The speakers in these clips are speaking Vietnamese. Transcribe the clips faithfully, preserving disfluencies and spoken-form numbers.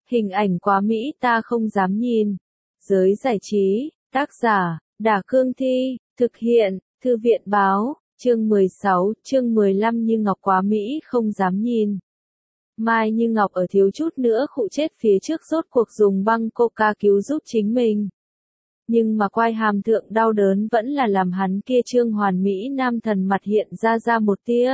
Hình ảnh quá mỹ ta không dám nhìn. Giới giải trí, tác giả, Đả Cương Thi, thực hiện, Thư viện Báo, chương mười sáu, chương mười lăm Như Ngọc quá mỹ không dám nhìn. Mai Như Ngọc ở thiếu chút nữa khụ chết phía trước rốt cuộc dùng băng coca cứu giúp chính mình. Nhưng mà quai hàm thượng đau đớn vẫn là làm hắn kia trương hoàn mỹ nam thần mặt hiện ra ra một tia.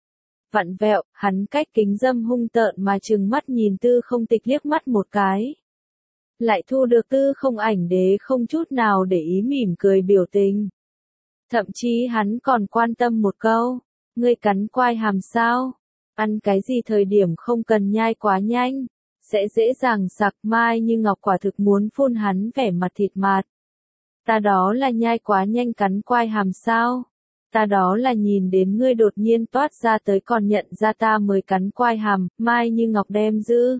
Vặn vẹo, hắn cách kính dâm hung tợn mà trừng mắt nhìn Tư Không Tịch liếc mắt một cái. Lại thu được Tư Không Ảnh Đế không chút nào để ý mỉm cười biểu tình. Thậm chí hắn còn quan tâm một câu, ngươi cắn quai hàm sao? Ăn cái gì thời điểm không cần nhai quá nhanh, sẽ dễ dàng sặc. Mai Như Ngọc quả thực muốn phun hắn vẻ mặt thịt mạt. Ta đó là nhai quá nhanh cắn quai hàm sao? Ta đó là nhìn đến ngươi đột nhiên toát ra tới còn nhận ra ta mới cắn quai hàm. Mai Như Ngọc đem giữ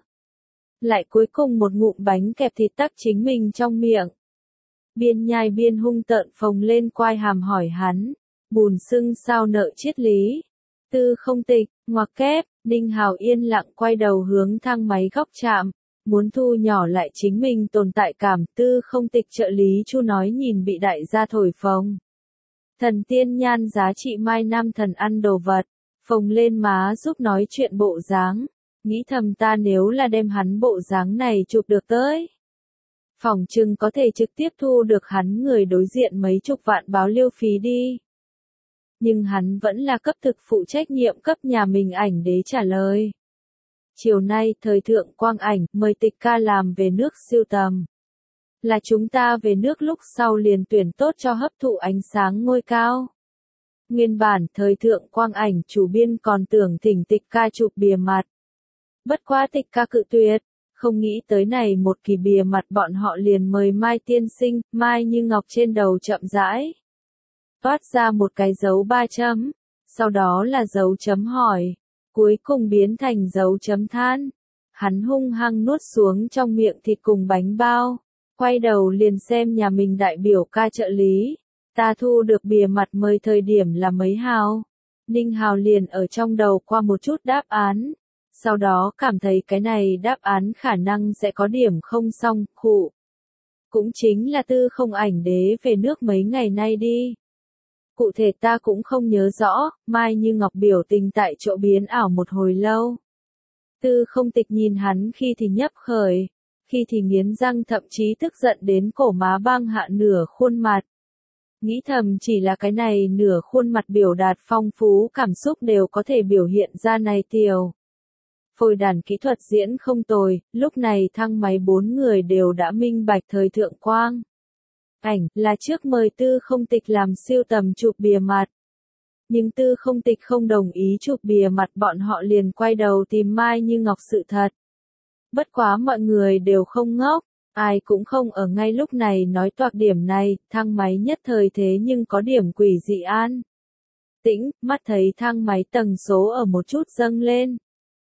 lại cuối cùng một ngụm bánh kẹp thịt tắc chính mình trong miệng. Biên nhai biên hung tợn phồng lên quai hàm hỏi hắn, bùn sưng sao nợ triết lý. Tư Không Tịch, ngoặc kép, Ninh Hào yên lặng quay đầu hướng thang máy góc chạm, muốn thu nhỏ lại chính mình tồn tại cảm. Tư Không Tịch trợ lý Chu nói nhìn bị đại gia thổi phồng. Thần tiên nhan giá trị mai nam thần ăn đồ vật, phồng lên má giúp nói chuyện bộ dáng, nghĩ thầm ta nếu là đem hắn bộ dáng này chụp được tới. Phỏng chừng có thể trực tiếp thu được hắn người đối diện mấy chục vạn báo liêu phí đi. Nhưng hắn vẫn là cấp thực phụ trách nhiệm cấp nhà mình ảnh đế trả lời. Chiều nay thời thượng quang ảnh mời Tịch ca làm về nước siêu tầm. Là chúng ta về nước lúc sau liền tuyển tốt cho hấp thụ ánh sáng ngôi cao. Nguyên bản thời thượng quang ảnh chủ biên còn tưởng thỉnh Tịch ca chụp bìa mặt. Bất quá Tịch ca cự tuyệt, không nghĩ tới này một kỳ bìa mặt bọn họ liền mời Mai tiên sinh. Mai Như Ngọc trên đầu chậm rãi toát ra một cái dấu ba chấm, sau đó là dấu chấm hỏi, cuối cùng biến thành dấu chấm than. Hắn hung hăng nuốt xuống trong miệng thịt cùng bánh bao, quay đầu liền xem nhà mình đại biểu ca trợ lý, ta thu được bìa mặt mời thời điểm là mấy hào. Ninh Hào liền ở trong đầu qua một chút đáp án, sau đó cảm thấy cái này đáp án khả năng sẽ có điểm không xong, khụ. Cũng chính là Tư Không Ảnh Đế về nước mấy ngày nay đi. Cụ thể ta cũng không nhớ rõ. Mai Như Ngọc biểu tình tại chỗ biến ảo một hồi lâu. Tư Không Tịch nhìn hắn khi thì nhấp khởi, khi thì nghiến răng, thậm chí tức giận đến cổ má băng hạ nửa khuôn mặt. Nghĩ thầm chỉ là cái này nửa khuôn mặt biểu đạt phong phú cảm xúc đều có thể biểu hiện ra này tiểu. Phôi đàn kỹ thuật diễn không tồi, lúc này thang máy bốn người đều đã minh bạch thời thượng quang ảnh là trước mời Tư Không Tịch làm siêu tầm chụp bìa mặt. Nhưng Tư Không Tịch không đồng ý chụp bìa mặt, bọn họ liền quay đầu tìm Mai Như Ngọc sự thật. Bất quá mọi người đều không ngốc, ai cũng không ở ngay lúc này nói toạc điểm này. Thang máy nhất thời thế nhưng có điểm quỷ dị an tĩnh, mắt thấy thang máy tầng số ở một chút dâng lên.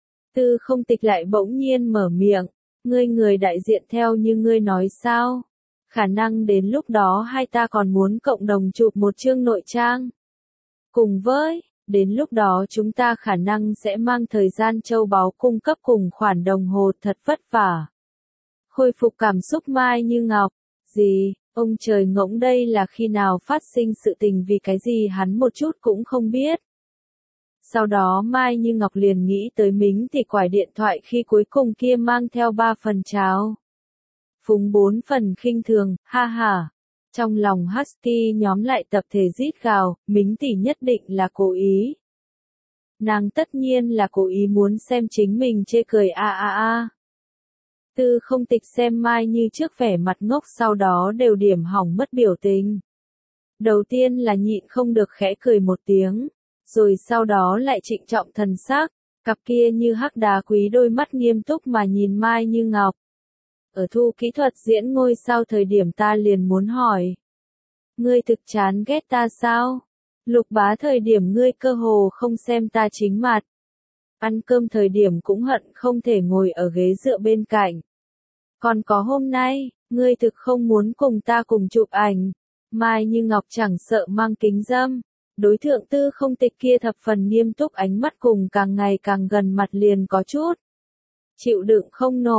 Tư Không Tịch lại bỗng nhiên mở miệng, ngươi người đại diện theo như ngươi nói sao? Khả năng đến lúc đó hai ta còn muốn cộng đồng chụp một chương nội trang. Cùng với, đến lúc đó chúng ta khả năng sẽ mang thời gian châu báu cung cấp cùng khoản đồng hồ thật vất vả. Khôi phục cảm xúc Mai Như Ngọc, gì, ông trời ngỗng đây là khi nào phát sinh sự tình, vì cái gì hắn một chút cũng không biết. Sau đó Mai Như Ngọc liền nghĩ tới Mính thì quải điện thoại khi cuối cùng kia mang theo ba phần cháo. Phúng bốn phần khinh thường, ha ha. Trong lòng Husky nhóm lại tập thể rít gào, Mính tỷ nhất định là cố ý. Nàng tất nhiên là cố ý muốn xem chính mình chê cười a a a. Tư Không Tịch xem Mai Như trước vẻ mặt ngốc, sau đó đều điểm hỏng mất biểu tình. Đầu tiên là nhịn không được khẽ cười một tiếng, rồi sau đó lại trịnh trọng thần sắc, cặp kia như hắc đá quý đôi mắt nghiêm túc mà nhìn Mai Như Ngọc. Ở thu kỹ thuật diễn ngôi sao thời điểm ta liền muốn hỏi, ngươi thực chán ghét ta sao? Lục Bá thời điểm ngươi cơ hồ không xem ta chính mặt. Ăn cơm thời điểm cũng hận không thể ngồi ở ghế dựa bên cạnh. Còn có hôm nay, ngươi thực không muốn cùng ta cùng chụp ảnh. Mai Như Ngọc chẳng sợ mang kính dâm, đối thượng Tư Không Tịch kia thập phần nghiêm túc ánh mắt cùng càng ngày càng gần mặt liền có chút chịu đựng không nổi.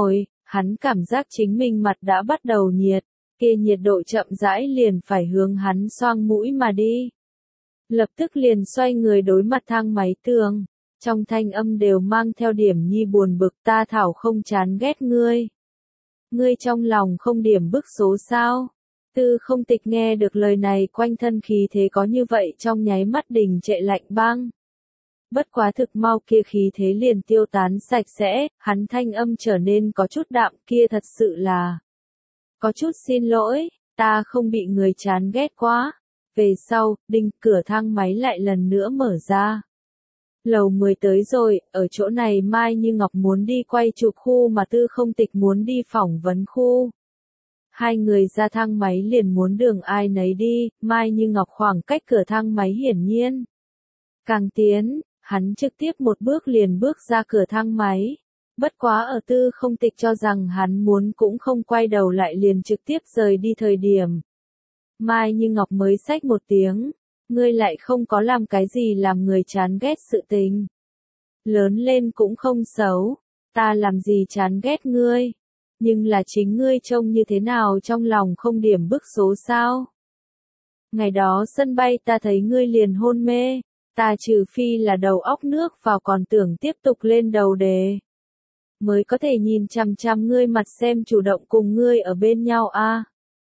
Hắn cảm giác chính mình mặt đã bắt đầu nhiệt, kia nhiệt độ chậm rãi liền phải hướng hắn xoang mũi mà đi. Lập tức liền xoay người đối mặt thang máy tường, trong thanh âm đều mang theo điểm nhi buồn bực, ta thảo không chán ghét ngươi. Ngươi trong lòng không điểm bức số sao? Tư Không Tịch nghe được lời này quanh thân khí thế có như vậy trong nháy mắt đình trệ lạnh băng. Bất quá thực mau kia khí thế liền tiêu tán sạch sẽ, hắn thanh âm trở nên có chút đạm, kia thật sự là có chút xin lỗi, ta không bị người chán ghét quá. Về sau, đinh cửa thang máy lại lần nữa mở ra. Lầu mười tới rồi, ở chỗ này Mai Như Ngọc muốn đi quay chụp khu mà Tư Không Tịch muốn đi phỏng vấn khu. Hai người ra thang máy liền muốn đường ai nấy đi, Mai Như Ngọc khoảng cách cửa thang máy hiển nhiên. Càng tiến, hắn trực tiếp một bước liền bước ra cửa thang máy. Bất quá ở Tư Không Tịch cho rằng hắn muốn cũng không quay đầu lại liền trực tiếp rời đi thời điểm. Mai Như Ngọc mới xách một tiếng, ngươi lại không có làm cái gì làm người chán ghét sự tình. Lớn lên cũng không xấu, ta làm gì chán ghét ngươi, nhưng là chính ngươi trông như thế nào trong lòng không điểm bức số sao. Ngày đó sân bay ta thấy ngươi liền hôn mê, ta trừ phi là đầu óc nước vào còn tưởng tiếp tục lên đầu đề. Mới có thể nhìn chằm chằm ngươi mặt xem chủ động cùng ngươi ở bên nhau a. À.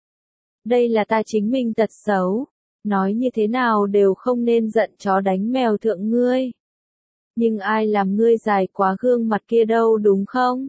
Đây là ta chính mình tật xấu, nói như thế nào đều không nên giận chó đánh mèo thượng ngươi. Nhưng ai làm ngươi dài quá gương mặt kia đâu đúng không?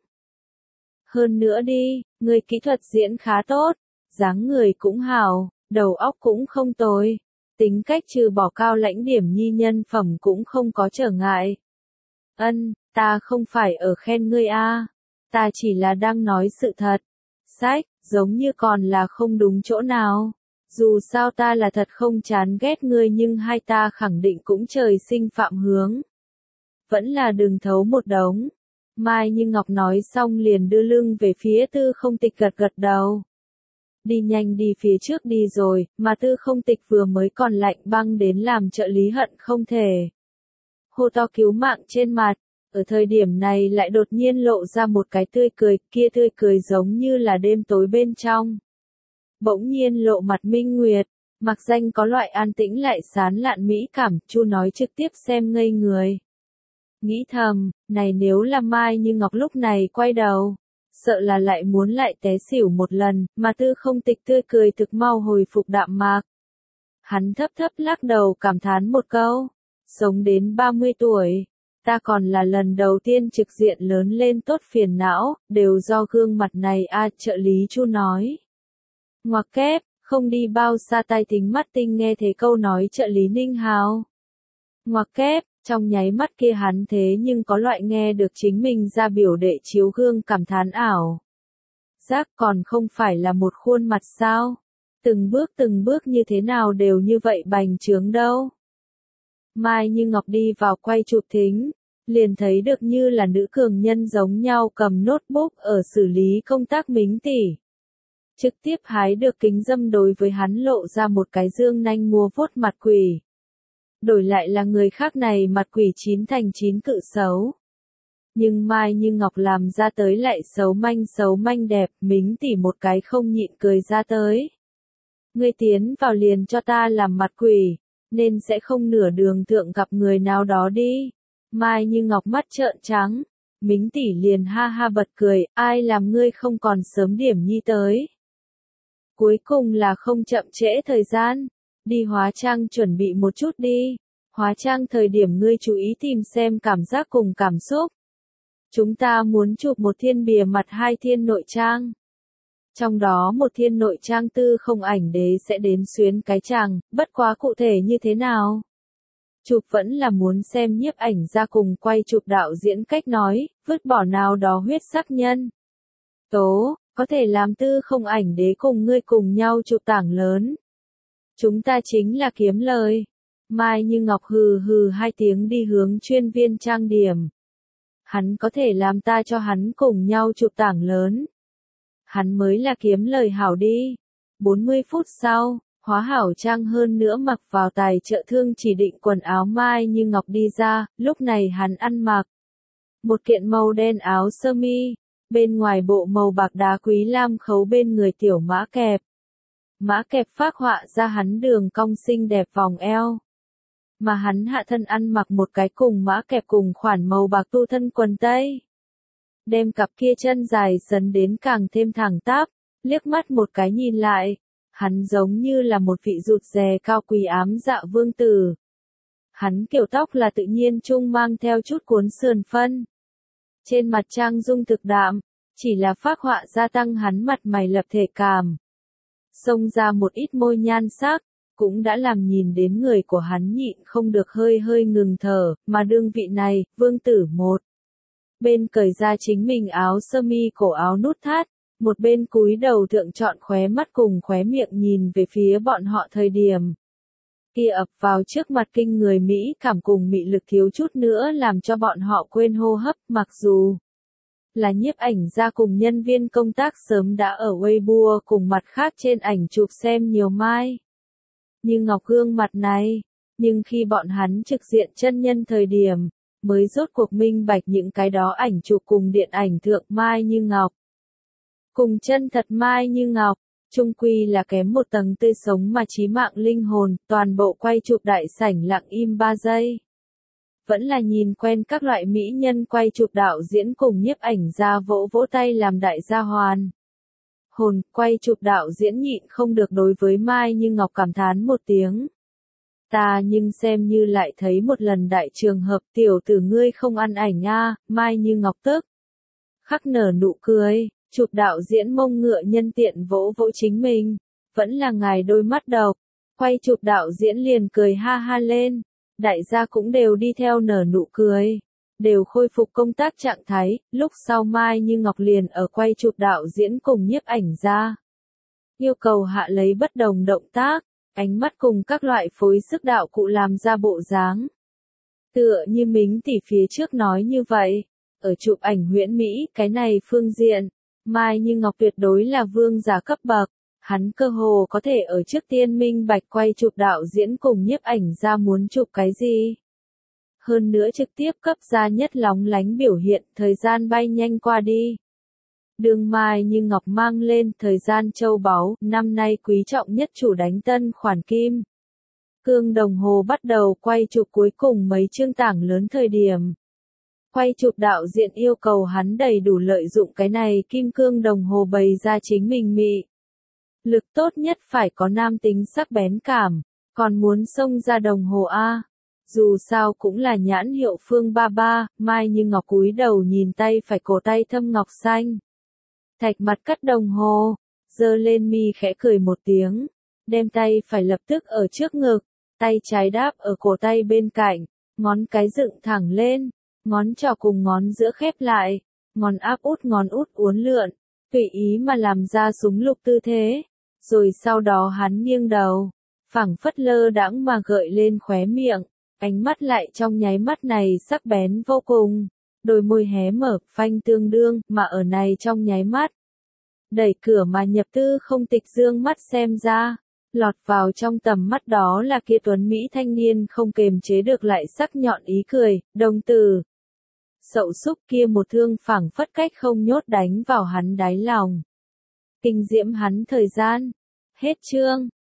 Hơn nữa đi, ngươi kỹ thuật diễn khá tốt, dáng người cũng hào, đầu óc cũng không tồi, tính cách trừ bỏ cao lãnh điểm nhi nhân phẩm cũng không có trở ngại. Ân, ta không phải ở khen ngươi a, ta chỉ là đang nói sự thật. Sách, giống như còn là không đúng chỗ nào. Dù sao ta là thật không chán ghét ngươi nhưng hai ta khẳng định cũng trời sinh phạm hướng. Vẫn là đừng thấu một đống. Mai Như Ngọc nói xong liền đưa lưng về phía Tư Không Tịch gật gật đầu. Đi nhanh đi phía trước đi rồi, mà Tư Không Tịch vừa mới còn lạnh băng đến làm trợ lý hận không thể. Hô to cứu mạng trên mặt, ở thời điểm này lại đột nhiên lộ ra một cái tươi cười, kia tươi cười giống như là đêm tối bên trong. Bỗng nhiên lộ mặt minh nguyệt, mặc danh có loại an tĩnh lại sán lạn mỹ cảm, Chu nói trực tiếp xem ngây người. Nghĩ thầm, này nếu là Mai Như Ngọc lúc này quay đầu, sợ là lại muốn lại té xỉu một lần, mà Tư Không Tịch tươi cười thực mau hồi phục đạm mạc. Hắn thấp thấp lắc đầu cảm thán một câu, sống đến ba mươi tuổi, ta còn là lần đầu tiên trực diện lớn lên tốt phiền não, đều do gương mặt này a, trợ lý Chu nói. Ngoặc kép, không đi bao xa tai tính mắt tinh nghe thấy câu nói trợ lý Ninh Hào. Ngoặc kép, trong nháy mắt kia hắn thế nhưng có loại nghe được chính mình ra biểu đệ chiếu gương cảm thán ảo. Giác còn không phải là một khuôn mặt sao? Từng bước từng bước như thế nào đều như vậy bành trướng đâu. Mai Như Ngọc đi vào quay chụp thính, liền thấy được như là nữ cường nhân giống nhau cầm notebook ở xử lý công tác Mính tỷ. Trực tiếp hái được kính dâm đối với hắn lộ ra một cái dương nanh mua vuốt mặt quỷ. Đổi lại là người khác này mặt quỷ chín thành chín cự xấu. Nhưng Mai Như Ngọc làm ra tới lại xấu manh xấu manh đẹp, Mính tỷ một cái không nhịn cười ra tới. Ngươi tiến vào liền cho ta làm mặt quỷ, nên sẽ không nửa đường thượng gặp người nào đó đi. Mai Như Ngọc mắt trợn trắng, Mính tỷ liền ha ha bật cười, ai làm ngươi không còn sớm điểm nhi tới. Cuối cùng là không chậm trễ thời gian, đi hóa trang chuẩn bị một chút đi, hóa trang thời điểm ngươi chú ý tìm xem cảm giác cùng cảm xúc. Chúng ta muốn chụp một thiên bìa mặt hai thiên nội trang. Trong đó một thiên nội trang Tư Không ảnh đế sẽ đến xuyến cái chàng, bất quá cụ thể như thế nào? Chụp vẫn là muốn xem nhiếp ảnh ra cùng quay chụp đạo diễn cách nói, vứt bỏ nào đó huyết sắc nhân. Tố, có thể làm Tư Không ảnh đế cùng ngươi cùng nhau chụp tảng lớn. Chúng ta chính là kiếm lời. Mai Như Ngọc hừ hừ hai tiếng đi hướng chuyên viên trang điểm. Hắn có thể làm ta cho hắn cùng nhau chụp tảng lớn. Hắn mới là kiếm lời hảo đi. bốn mươi phút sau, hóa hảo trang hơn nữa mặc vào tài trợ thương chỉ định quần áo Mai Như Ngọc đi ra, lúc này hắn ăn mặc một kiện màu đen áo sơ mi, bên ngoài bộ màu bạc đá quý lam khấu bên người tiểu mã kẹp. Mã kẹp phác họa ra hắn đường cong xinh đẹp vòng eo. Mà hắn hạ thân ăn mặc một cái cùng mã kẹp cùng khoản màu bạc tu thân quần tây. Đem cặp kia chân dài sấn đến càng thêm thẳng tắp, liếc mắt một cái nhìn lại, hắn giống như là một vị rụt rè cao quý ám dạ vương tử. Hắn kiểu tóc là tự nhiên trung mang theo chút cuốn sườn phân. Trên mặt trang dung thực đạm, chỉ là phác họa gia tăng hắn mặt mày lập thể cảm. Xông ra một ít môi nhan sắc, cũng đã làm nhìn đến người của hắn nhịn không được hơi hơi ngừng thở, mà đương vị này, vương tử một. Bên cởi ra chính mình áo sơ mi cổ áo nút thắt, một bên cúi đầu thượng trọn khóe mắt cùng khóe miệng nhìn về phía bọn họ thời điểm. Kia ập vào trước mặt kinh người Mỹ cảm cùng mị lực thiếu chút nữa làm cho bọn họ quên hô hấp, mặc dù là nhiếp ảnh gia cùng nhân viên công tác sớm đã ở Weibo cùng mặt khác trên ảnh chụp xem nhiều mai. Như ngọc gương mặt này, nhưng khi bọn hắn trực diện chân nhân thời điểm, mới rốt cuộc minh bạch những cái đó ảnh chụp cùng điện ảnh thượng mai như ngọc. Cùng chân thật mai như ngọc, chung quy là kém một tầng tươi sống mà chí mạng linh hồn, toàn bộ quay chụp đại sảnh lặng im ba giây. Vẫn là nhìn quen các loại mỹ nhân quay chụp đạo diễn cùng nhiếp ảnh ra vỗ vỗ tay làm đại gia hoàn. Hồn, quay chụp đạo diễn nhịn không được đối với Mai Như Ngọc cảm thán một tiếng. Ta nhưng xem như lại thấy một lần đại trường hợp tiểu tử ngươi không ăn ảnh a, Mai Như Ngọc tức. Khắc nở nụ cười, chụp đạo diễn mông ngựa nhân tiện vỗ vỗ chính mình. Vẫn là ngài đôi mắt độc. Quay chụp đạo diễn liền cười ha ha lên. Đại gia cũng đều đi theo nở nụ cười. Đều khôi phục công tác trạng thái, lúc sau Mai Như Ngọc liền ở quay chụp đạo diễn cùng nhiếp ảnh ra. Yêu cầu hạ lấy bất đồng động tác, ánh mắt cùng các loại phối sức đạo cụ làm ra bộ dáng. Tựa như Mính tỷ phía trước nói như vậy, ở chụp ảnh huyễn Mỹ, cái này phương diện, Mai Như Ngọc tuyệt đối là vương giả cấp bậc. Hắn cơ hồ có thể ở trước tiên minh bạch quay chụp đạo diễn cùng nhiếp ảnh ra muốn chụp cái gì. Hơn nữa trực tiếp cấp ra nhất lóng lánh biểu hiện, thời gian bay nhanh qua đi. Đường Mai Như Ngọc mang lên thời gian châu báu, năm nay quý trọng nhất chủ đánh tân khoản kim. Cương đồng hồ bắt đầu quay chụp cuối cùng mấy chương tảng lớn thời điểm. Quay chụp đạo diễn yêu cầu hắn đầy đủ lợi dụng cái này kim cương đồng hồ bày ra chính mình mị. Lực tốt nhất phải có nam tính sắc bén cảm, còn muốn xông ra đồng hồ A. Dù sao cũng là nhãn hiệu Phương ba ba, Mai Như Ngọc cúi đầu nhìn tay phải cổ tay thâm ngọc xanh. Thạch mặt cắt đồng hồ, giơ lên mi khẽ cười một tiếng, đem tay phải lập tức ở trước ngực, tay trái đáp ở cổ tay bên cạnh, ngón cái dựng thẳng lên, ngón trỏ cùng ngón giữa khép lại, ngón áp út ngón út uốn lượn, tùy ý mà làm ra súng lục tư thế. Rồi sau đó hắn nghiêng đầu, phảng phất lơ đãng mà gợi lên khóe miệng, ánh mắt lại trong nháy mắt này sắc bén vô cùng, đôi môi hé mở, phanh tương đương, mà ở này trong nháy mắt. Đẩy cửa mà nhập tư không tịch dương mắt xem ra, lọt vào trong tầm mắt đó là kia tuấn Mỹ thanh niên không kềm chế được lại sắc nhọn ý cười, đồng tử. Sậu xúc kia một thương phảng phất cách không nhốt đánh vào hắn đáy lòng. Kinh diễm hắn thời gian. Hết chương.